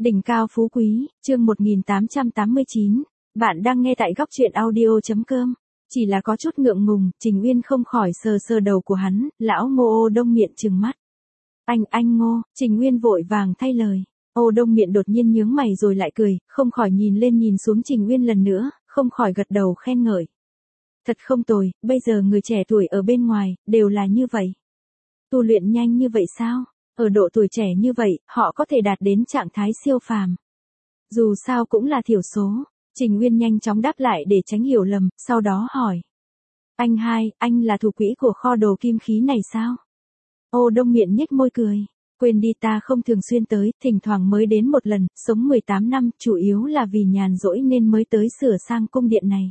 Đỉnh cao phú quý, chương 1889. Bạn đang nghe tại góc truyện audio.com. Chỉ là có chút ngượng ngùng, Trình Uyên không khỏi sờ sờ đầu của hắn, lão Ngô Ô Đông Miện trừng mắt. Anh Ngô, Trình Uyên vội vàng thay lời. Ô Đông Miện đột nhiên nhướng mày rồi lại cười, không khỏi nhìn lên nhìn xuống Trình Uyên lần nữa, không khỏi gật đầu khen ngợi. Thật không tồi, bây giờ người trẻ tuổi ở bên ngoài, đều là như vậy. Tu luyện nhanh như vậy sao? Ở độ tuổi trẻ như vậy, họ có thể đạt đến trạng thái siêu phàm. Dù sao cũng là thiểu số. Trình Uyên nhanh chóng đáp lại để tránh hiểu lầm, sau đó hỏi. Anh là thủ quỹ của kho đồ kim khí này sao? Ô Đông Miện nhếch môi cười. Quên đi, ta không thường xuyên tới, thỉnh thoảng mới đến một lần, sống 18 năm, chủ yếu là vì nhàn rỗi nên mới tới sửa sang cung điện này.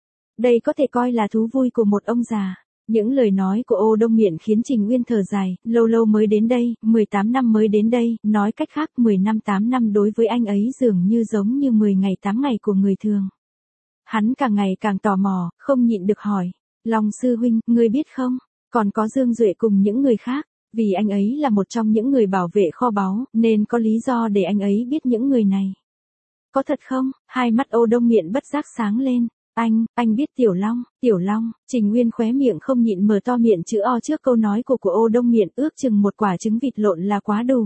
Đây có thể coi là thú vui của một ông già. Những lời nói của Ô Đông Miện khiến Trình Uyên thở dài, lâu lâu mới đến đây, 18 năm mới đến đây, nói cách khác 10 năm 8 năm đối với anh ấy dường như giống như 10 ngày 8 ngày của người thường. Hắn càng ngày càng tò mò, không nhịn được hỏi, Long sư huynh, ngươi biết không, còn có Dương Duệ cùng những người khác, vì anh ấy là một trong những người bảo vệ kho báu, nên có lý do để anh ấy biết những người này. Có thật không? Hai mắt Ô Đông Miện bất giác sáng lên. Anh biết Tiểu Long, Trình Uyên khóe miệng không nhịn mở to miệng chữ O trước câu nói của Ô Đông Miện, ước chừng một quả trứng vịt lộn là quá đủ.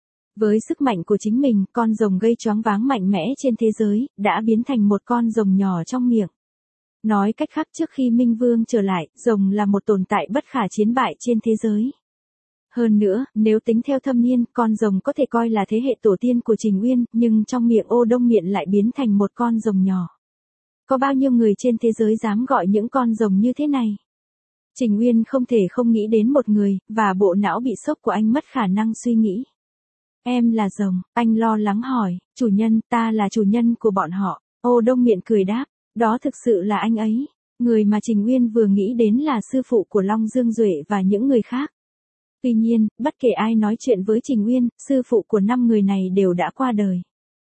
Với sức mạnh của chính mình, con rồng gây choáng váng mạnh mẽ trên thế giới, đã biến thành một con rồng nhỏ trong miệng. Nói cách khác, trước khi Minh Vương trở lại, rồng là một tồn tại bất khả chiến bại trên thế giới. Hơn nữa, nếu tính theo thâm niên, con rồng có thể coi là thế hệ tổ tiên của Trình Uyên, nhưng trong miệng Ô Đông Miện lại biến thành một con rồng nhỏ. Có bao nhiêu người trên thế giới dám gọi những con rồng như thế này? Trình Uyên không thể không nghĩ đến một người, và bộ não bị sốc của anh mất khả năng suy nghĩ. Em là rồng, anh lo lắng hỏi, chủ nhân, ta là chủ nhân của bọn họ. Ô Đông Miện cười đáp, đó thực sự là anh ấy. Người mà Trình Uyên vừa nghĩ đến là sư phụ của Long Dương Duệ và những người khác. Tuy nhiên, bất kể ai nói chuyện với Trình Uyên, sư phụ của 5 người này đều đã qua đời.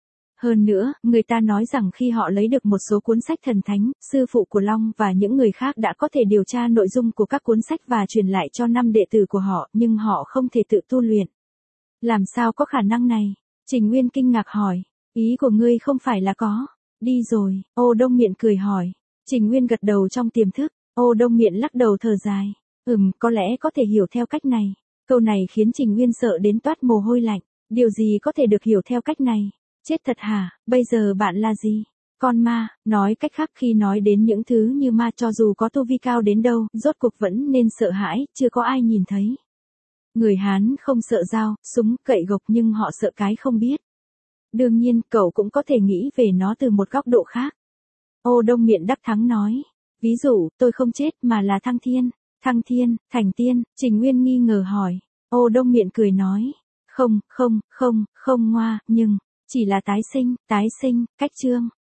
Hơn nữa, người ta nói rằng khi họ lấy được một số cuốn sách thần thánh, sư phụ của Long và những người khác đã có thể điều tra nội dung của các cuốn sách và truyền lại cho 5 đệ tử của họ, nhưng họ không thể tự tu luyện. Làm sao có khả năng này? Trình Uyên kinh ngạc hỏi, ý của ngươi không phải là có. Đi rồi, Ô Đông Miện cười hỏi. Trình Uyên gật đầu trong tiềm thức, Ô Đông Miện lắc đầu thở dài. Có lẽ có thể hiểu theo cách này. Câu này khiến Trình Uyên sợ đến toát mồ hôi lạnh. Điều gì có thể được hiểu theo cách này? Chết thật hả, bây giờ bạn là gì? Con ma, nói cách khác khi nói đến những thứ như ma cho dù có tu vi cao đến đâu, rốt cuộc vẫn nên sợ hãi, chưa có ai nhìn thấy. Người Hán không sợ dao, súng, cậy gộc nhưng họ sợ cái không biết. Đương nhiên, cậu cũng có thể nghĩ về nó từ một góc độ khác. Ô Đông Miện đắc thắng nói. Ví dụ, tôi không chết mà là thăng thiên. Thăng thiên, thành tiên, Trình Uyên nghi ngờ hỏi. Ô Đông Miện cười nói. Không ngoa, nhưng... Chỉ là tái sinh, cách chương.